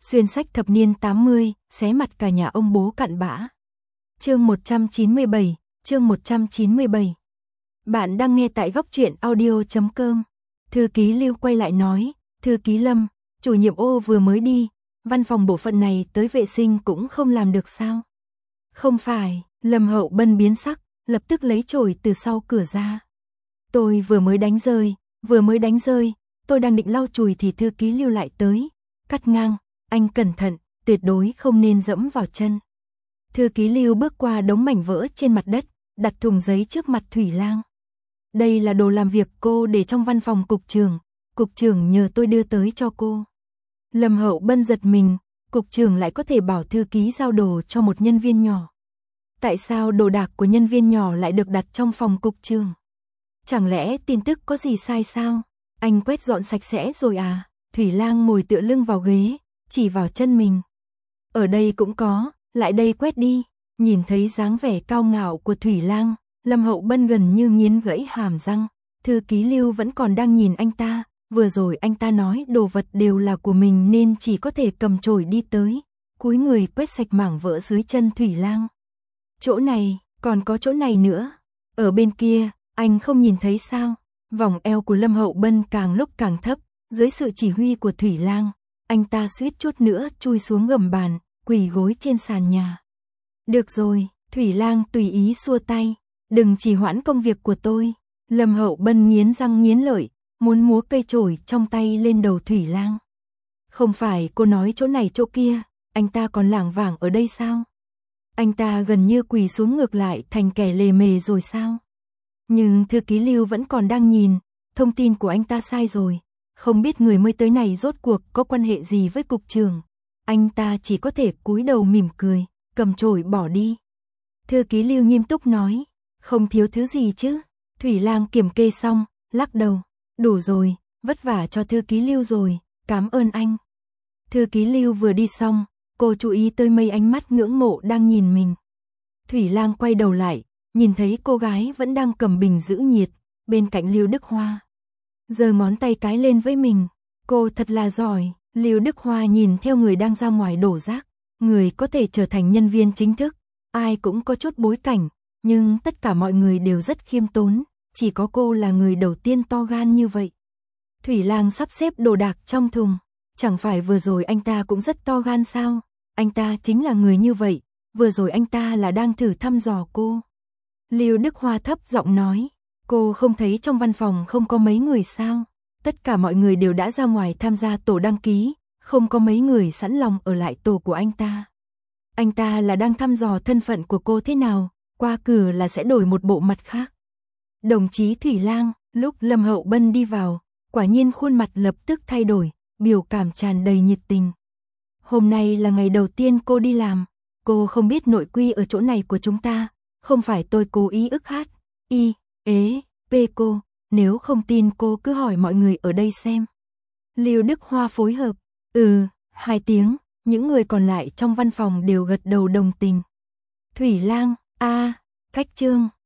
Xuyên sách thập niên 80, xé mặt cả nhà ông bố cặn bã. Chương 197, chương 197. Bạn đang nghe tại góc truyện audio.com. Thư ký Lưu quay lại nói, thư ký Lâm, chủ nhiệm ô vừa mới đi, văn phòng bộ phận này tới vệ sinh cũng không làm được sao? Không phải, Lâm Hậu Bân biến sắc, lập tức lấy chổi từ sau cửa ra. Tôi vừa mới đánh rơi, tôi đang định lau chùi thì thư ký Lưu lại tới, cắt ngang, anh cẩn thận, tuyệt đối không nên dẫm vào chân. Thư ký Lưu bước qua đống mảnh vỡ trên mặt đất, đặt thùng giấy trước mặt Thủy Lang. Đây là đồ làm việc cô để trong văn phòng cục trưởng nhờ tôi đưa tới cho cô. Lâm Hậu Bân giật mình, cục trưởng lại có thể bảo thư ký giao đồ cho một nhân viên nhỏ. Tại sao đồ đạc của nhân viên nhỏ lại được đặt trong phòng cục trưởng? Chẳng lẽ tin tức có gì sai sao? Anh quét dọn sạch sẽ rồi à? Thủy Lang ngồi tựa lưng vào ghế, chỉ vào chân mình. Ở đây cũng có, lại đây quét đi. Nhìn thấy dáng vẻ cao ngạo của Thủy Lang, Lâm Hậu Bân gần như nghiến gãy hàm răng. Thư ký Lưu vẫn còn đang nhìn anh ta, vừa rồi anh ta nói đồ vật đều là của mình nên chỉ có thể cầm chổi đi tới, cúi người quét sạch mảng vỡ dưới chân Thủy Lang. Chỗ này, còn có chỗ này nữa. Ở bên kia, anh không nhìn thấy sao? Vòng eo của Lâm Hậu Bân càng lúc càng thấp, dưới sự chỉ huy của Thủy Lang, anh ta suýt chút nữa chui xuống gầm bàn, quỳ gối trên sàn nhà. Được rồi, Thủy Lang tùy ý xua tay, đừng trì hoãn công việc của tôi. Lâm Hậu Bân nghiến răng nghiến lợi, muốn múa cây chổi trong tay lên đầu Thủy Lang. Không phải cô nói chỗ này chỗ kia, anh ta còn lảng vảng ở đây sao? Anh ta gần như quỳ xuống ngược lại thành kẻ lề mề rồi sao? Nhưng thư ký Lưu vẫn còn đang nhìn, thông tin của anh ta sai rồi, không biết người mới tới này rốt cuộc có quan hệ gì với cục trưởng. Anh ta chỉ có thể cúi đầu mỉm cười, cầm chổi bỏ đi. Thư ký Lưu nghiêm túc nói, không thiếu thứ gì chứ? Thủy Lang kiểm kê xong, lắc đầu, đủ rồi, vất vả cho thư ký Lưu rồi, cảm ơn anh. Thư ký Lưu vừa đi xong, cô chú ý tới mấy ánh mắt ngưỡng mộ đang nhìn mình. Thủy Lang quay đầu lại, nhìn thấy cô gái vẫn đang cầm bình giữ nhiệt, bên cạnh Lưu Đức Hoa. Giơ ngón tay cái lên với mình, cô thật là giỏi. Lưu Đức Hoa nhìn theo người đang ra ngoài đổ rác, người có thể trở thành nhân viên chính thức, ai cũng có chút bối cảnh, nhưng tất cả mọi người đều rất khiêm tốn, chỉ có cô là người đầu tiên to gan như vậy. Thủy Lang sắp xếp đồ đạc trong thùng, chẳng phải vừa rồi anh ta cũng rất to gan sao? Anh ta chính là người như vậy, vừa rồi anh ta là đang thử thăm dò cô. Lưu Đức Hoa thấp giọng nói, cô không thấy trong văn phòng không có mấy người sao? Tất cả mọi người đều đã ra ngoài tham gia tổ đăng ký, không có mấy người sẵn lòng ở lại tổ của anh ta. Anh ta là đang thăm dò thân phận của cô thế nào, qua cửa là sẽ đổi một bộ mặt khác. Đồng chí Thủy Lang, lúc Lâm Hậu Bân đi vào, quả nhiên khuôn mặt lập tức thay đổi, biểu cảm tràn đầy nhiệt tình. Hôm nay là ngày đầu tiên cô đi làm, cô không biết nội quy ở chỗ này của chúng ta, không phải tôi cố ý ức hát, cô, nếu không tin cô cứ hỏi mọi người ở đây xem. Lưu Đức Hoa phối hợp, 2 tiếng, những người còn lại trong văn phòng đều gật đầu đồng tình. Thủy Lang, cách chương.